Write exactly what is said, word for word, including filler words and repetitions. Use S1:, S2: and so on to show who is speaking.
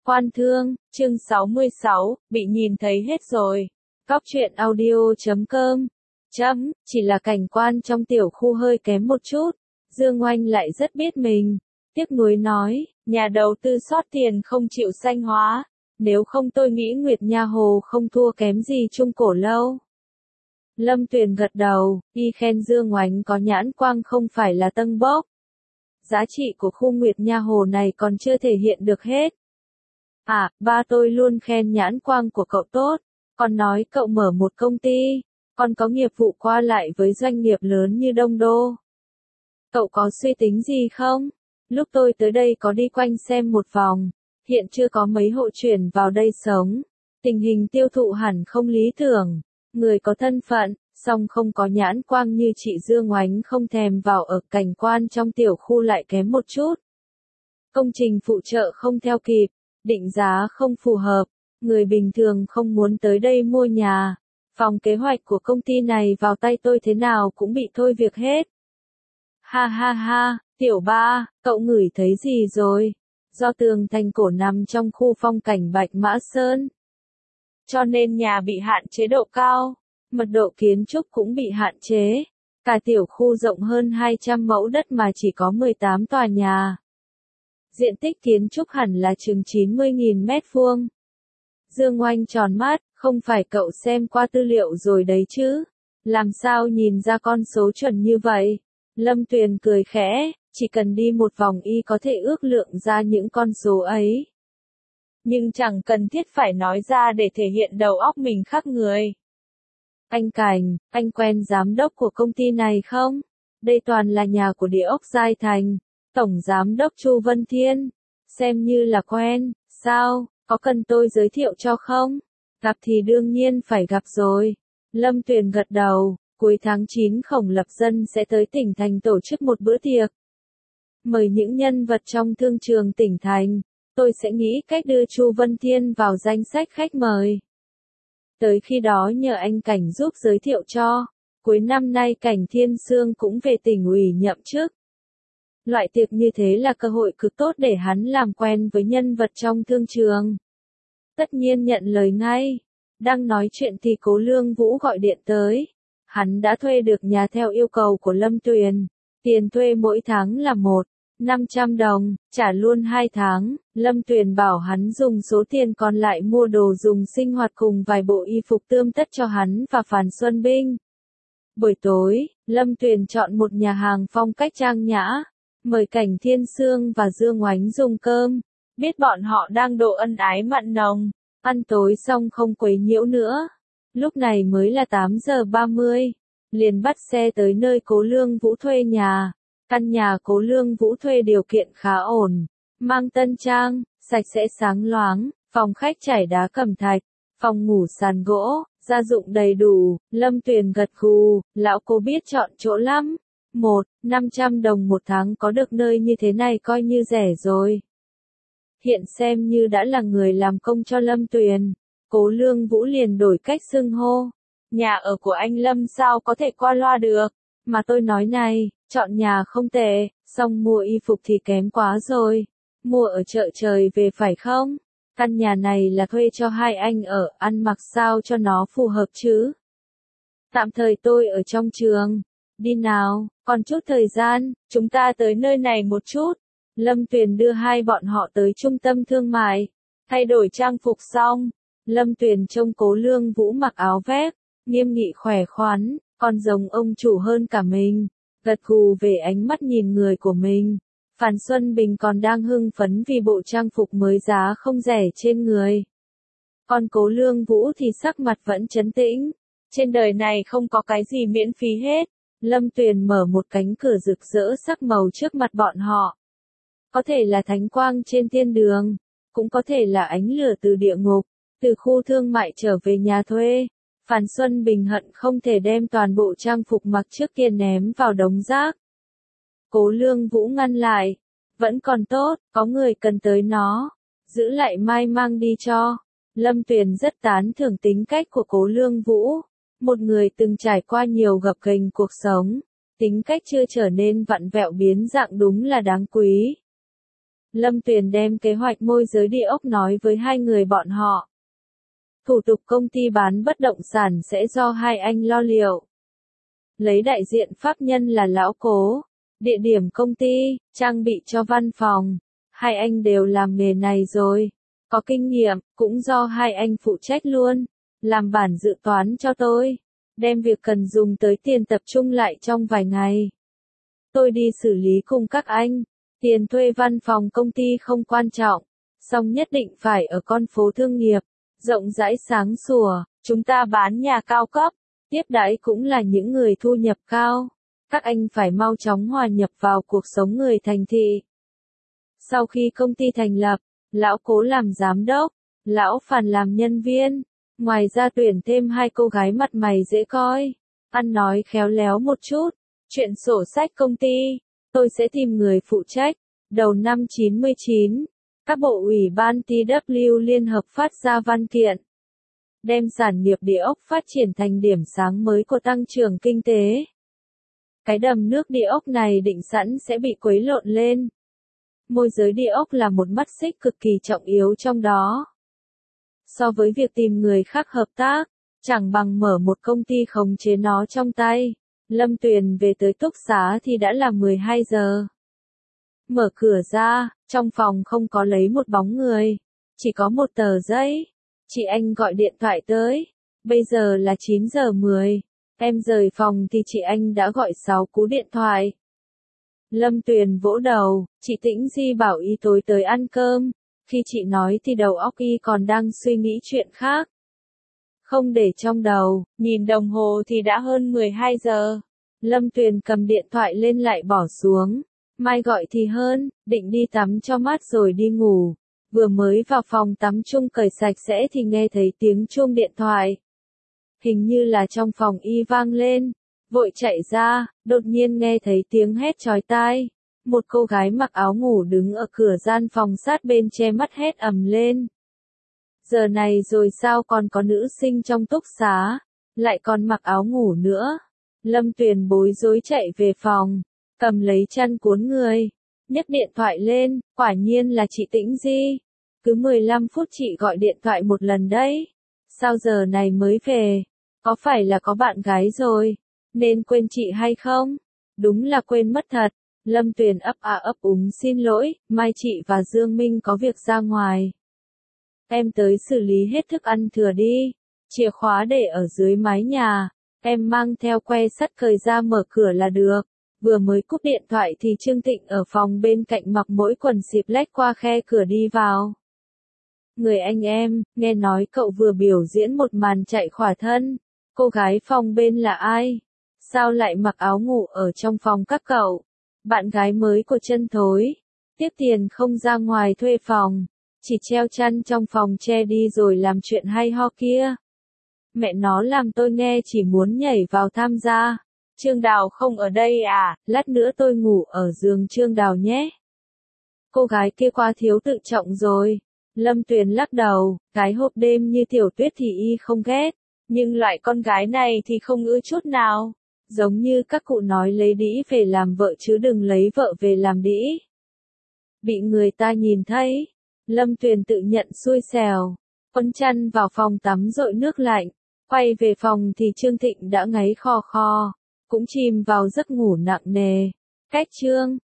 S1: Quan thương, chương sáu mươi sáu, bị nhìn thấy hết rồi. Cóc truyện audio chấm com. Chấm, chỉ là cảnh quan trong tiểu khu hơi kém một chút. Dương Oanh lại rất biết mình. Tiếc nuối nói, nhà đầu tư sót tiền không chịu xanh hóa. Nếu không tôi nghĩ Nguyệt Nha Hồ không thua kém gì Trung Cổ Lâu. Lâm Tuyền gật đầu, y khen Dương Oanh có nhãn quang không phải là tâng bốc. Giá trị của khu Nguyệt Nha Hồ này còn chưa thể hiện được hết. À, ba tôi luôn khen nhãn quang của cậu tốt, còn nói cậu mở một công ty, còn có nghiệp vụ qua lại với doanh nghiệp lớn như Đông Đô. Cậu có suy tính gì không? Lúc tôi tới đây có đi quanh xem một vòng, hiện chưa có mấy hộ chuyển vào đây sống. Tình hình tiêu thụ hẳn không lý tưởng, người có thân phận, song không có nhãn quang như chị Dương Oánh không thèm vào ở cảnh quan trong tiểu khu lại kém một chút. Công trình phụ trợ không theo kịp. Định giá không phù hợp, người bình thường không muốn tới đây mua nhà. Phòng kế hoạch của công ty này vào tay tôi thế nào cũng bị thôi việc hết. Ha ha ha, tiểu ba, cậu ngửi thấy gì rồi? Do tường thành cổ nằm trong khu phong cảnh Bạch Mã Sơn. Cho nên nhà bị hạn chế độ cao, mật độ kiến trúc cũng bị hạn chế. Cả tiểu khu rộng hơn hai trăm mẫu đất mà chỉ có mười tám tòa nhà. Diện tích kiến trúc hẳn là chừng chín mươi nghìn mét vuông. Dương Oanh tròn mắt, không phải cậu xem qua tư liệu rồi đấy chứ? Làm sao nhìn ra con số chuẩn như vậy? Lâm Tuyền cười khẽ, chỉ cần đi một vòng y có thể ước lượng ra những con số ấy. Nhưng chẳng cần thiết phải nói ra để thể hiện đầu óc mình khác người. Anh Cảnh, anh quen giám đốc của công ty này không? Đây toàn là nhà của địa ốc Giai Thành. Tổng Giám đốc Chu Vân Thiên, xem như là quen, sao, có cần tôi giới thiệu cho không? Gặp thì đương nhiên phải gặp rồi. Lâm Tuyền gật đầu, cuối tháng chín Khổng Lập Dân sẽ tới tỉnh thành tổ chức một bữa tiệc. Mời những nhân vật trong thương trường tỉnh thành, tôi sẽ nghĩ cách đưa Chu Vân Thiên vào danh sách khách mời. Tới khi đó nhờ anh Cảnh giúp giới thiệu cho, cuối năm nay Cảnh Thiên Sương cũng về tỉnh ủy nhậm chức. Loại tiệc như thế là cơ hội cực tốt để hắn làm quen với nhân vật trong thương trường. Tất nhiên nhận lời ngay. Đang nói chuyện thì Cố Lương Vũ gọi điện tới. Hắn đã thuê được nhà theo yêu cầu của Lâm Tuyền. Tiền thuê mỗi tháng là một nghìn năm trăm đồng, trả luôn hai tháng. Lâm Tuyền bảo hắn dùng số tiền còn lại mua đồ dùng sinh hoạt cùng vài bộ y phục tươm tất cho hắn và Phan Xuân Binh. Buổi tối, Lâm Tuyền chọn một nhà hàng phong cách trang nhã. Mời Cảnh Thiên Sương và Dương Oánh dùng cơm, biết bọn họ đang độ ân ái mặn nồng, ăn tối xong không quấy nhiễu nữa. Lúc này mới là tám giờ ba mươi, liền bắt xe tới nơi Cố Lương Vũ thuê nhà. Căn nhà Cố Lương Vũ thuê điều kiện khá ổn, mang tân trang, sạch sẽ sáng loáng, phòng khách trải đá cẩm thạch, phòng ngủ sàn gỗ, gia dụng đầy đủ. Lâm Tuyền gật gù, lão Cố biết chọn chỗ lắm. Một, năm trăm đồng một tháng có được nơi như thế này coi như rẻ rồi. Hiện xem như đã là người làm công cho Lâm Tuyền. Cố Lương Vũ liền đổi cách xưng hô. Nhà ở của anh Lâm sao có thể qua loa được. Mà tôi nói này, chọn nhà không tệ, song mua y phục thì kém quá rồi. Mua ở chợ trời về phải không? Căn nhà này là thuê cho hai anh ở, ăn mặc sao cho nó phù hợp chứ. Tạm thời tôi ở trong trường. Đi nào, còn chút thời gian, chúng ta tới nơi này một chút. Lâm Tuyền đưa hai bọn họ tới trung tâm thương mại. Thay đổi trang phục xong, Lâm Tuyền trông Cố Lương Vũ mặc áo vest, nghiêm nghị khỏe khoắn, còn giống ông chủ hơn cả mình. Gật gù về ánh mắt nhìn người của mình. Phan Xuân Bình còn đang hưng phấn vì bộ trang phục mới giá không rẻ trên người. Còn Cố Lương Vũ thì sắc mặt vẫn trấn tĩnh. Trên đời này không có cái gì miễn phí hết. Lâm Tuyền mở một cánh cửa rực rỡ sắc màu trước mặt bọn họ. Có thể là thánh quang trên thiên đường, cũng có thể là ánh lửa từ địa ngục, từ khu thương mại trở về nhà thuê. Phan Xuân Bình hận không thể đem toàn bộ trang phục mặc trước kia ném vào đống rác. Cố Lương Vũ ngăn lại. Vẫn còn tốt, có người cần tới nó. Giữ lại mai mang đi cho. Lâm Tuyền rất tán thưởng tính cách của Cố Lương Vũ. Một người từng trải qua nhiều gập ghềnh cuộc sống, tính cách chưa trở nên vặn vẹo biến dạng đúng là đáng quý. Lâm Tuyền đem kế hoạch môi giới địa ốc nói với hai người bọn họ. Thủ tục công ty bán bất động sản sẽ do hai anh lo liệu. Lấy đại diện pháp nhân là Lão Cố, địa điểm công ty, trang bị cho văn phòng. Hai anh đều làm nghề này rồi, có kinh nghiệm, cũng do hai anh phụ trách luôn. Làm bản dự toán cho tôi, đem việc cần dùng tới tiền tập trung lại trong vài ngày. Tôi đi xử lý cùng các anh, tiền thuê văn phòng công ty không quan trọng, song nhất định phải ở con phố thương nghiệp, rộng rãi sáng sủa, chúng ta bán nhà cao cấp, tiếp đãi cũng là những người thu nhập cao. Các anh phải mau chóng hòa nhập vào cuộc sống người thành thị. Sau khi công ty thành lập, Lão Cố làm giám đốc, Lão Phàn làm nhân viên, ngoài ra tuyển thêm hai cô gái mặt mày dễ coi, ăn nói khéo léo một chút. Chuyện sổ sách công ty, tôi sẽ tìm người phụ trách. Đầu năm chín mươi chín, các bộ ủy ban T W liên hợp phát ra văn kiện, đem sản nghiệp địa ốc phát triển thành điểm sáng mới của tăng trưởng kinh tế. Cái đầm nước địa ốc này định sẵn sẽ bị quấy lộn lên. Môi giới địa ốc là một mắt xích cực kỳ trọng yếu trong đó. So với việc tìm người khác hợp tác, chẳng bằng mở một công ty khống chế nó trong tay. Lâm Tuyền về tới túc xá thì đã là mười hai giờ. Mở cửa ra, trong phòng không có lấy một bóng người, chỉ có một tờ giấy. Chị anh gọi điện thoại tới, bây giờ là chín giờ mười, em rời phòng thì chị anh đã gọi sáu cú điện thoại. Lâm Tuyền vỗ đầu, chị Tĩnh Di bảo y tối tới ăn cơm, khi chị nói thì đầu óc y còn đang suy nghĩ chuyện khác. Không để trong đầu, nhìn đồng hồ thì đã hơn mười hai giờ. Lâm Tuyền cầm điện thoại lên lại bỏ xuống. Mai gọi thì hơn, định đi tắm cho mát rồi đi ngủ. Vừa mới vào phòng tắm chung cởi sạch sẽ thì nghe thấy tiếng chuông điện thoại. Hình như là trong phòng y vang lên. Vội chạy ra, đột nhiên nghe thấy tiếng hét chói tai. Một cô gái mặc áo ngủ đứng ở cửa gian phòng sát bên che mắt hét ầm lên. Giờ này rồi sao còn có nữ sinh trong túc xá, lại còn mặc áo ngủ nữa. Lâm Tuyền bối rối chạy về phòng, cầm lấy chăn cuốn người, nhấc điện thoại lên, quả nhiên là chị Tĩnh Di. Cứ mười lăm phút chị gọi điện thoại một lần đấy. Sao giờ này mới về? Có phải là có bạn gái rồi, nên quên chị hay không? Đúng là quên mất thật. Lâm Tuyền ấp a ấp úng xin lỗi, mai chị và Dương Minh có việc ra ngoài. Em tới xử lý hết thức ăn thừa đi. Chìa khóa để ở dưới mái nhà. Em mang theo que sắt cởi ra mở cửa là được. Vừa mới cúp điện thoại thì Trương Tịnh ở phòng bên cạnh mặc mỗi quần xịp lách qua khe cửa đi vào. Người anh em, nghe nói cậu vừa biểu diễn một màn chạy khỏa thân. Cô gái phòng bên là ai? Sao lại mặc áo ngủ ở trong phòng các cậu? Bạn gái mới của Chân Thối. Tiếp tiền không ra ngoài thuê phòng. Chỉ treo chăn trong phòng che đi rồi làm chuyện hay ho kia. Mẹ nó làm tôi nghe chỉ muốn nhảy vào tham gia. Trương Đào không ở đây à, lát nữa tôi ngủ ở giường Trương Đào nhé. Cô gái kia quá thiếu tự trọng rồi. Lâm Tuyền lắc đầu, gái hộp đêm như Tiểu Tuyết thì y không ghét, nhưng loại con gái này thì không ưa chút nào. Giống như các cụ nói lấy đĩ về làm vợ chứ đừng lấy vợ về làm đĩ. Bị người ta nhìn thấy, Lâm Tuyền tự nhận xui xẻo, quấn chăn vào phòng tắm dội nước lạnh, quay về phòng thì Trương Thịnh đã ngáy khò khò, cũng chìm vào giấc ngủ nặng nề. Cách Trương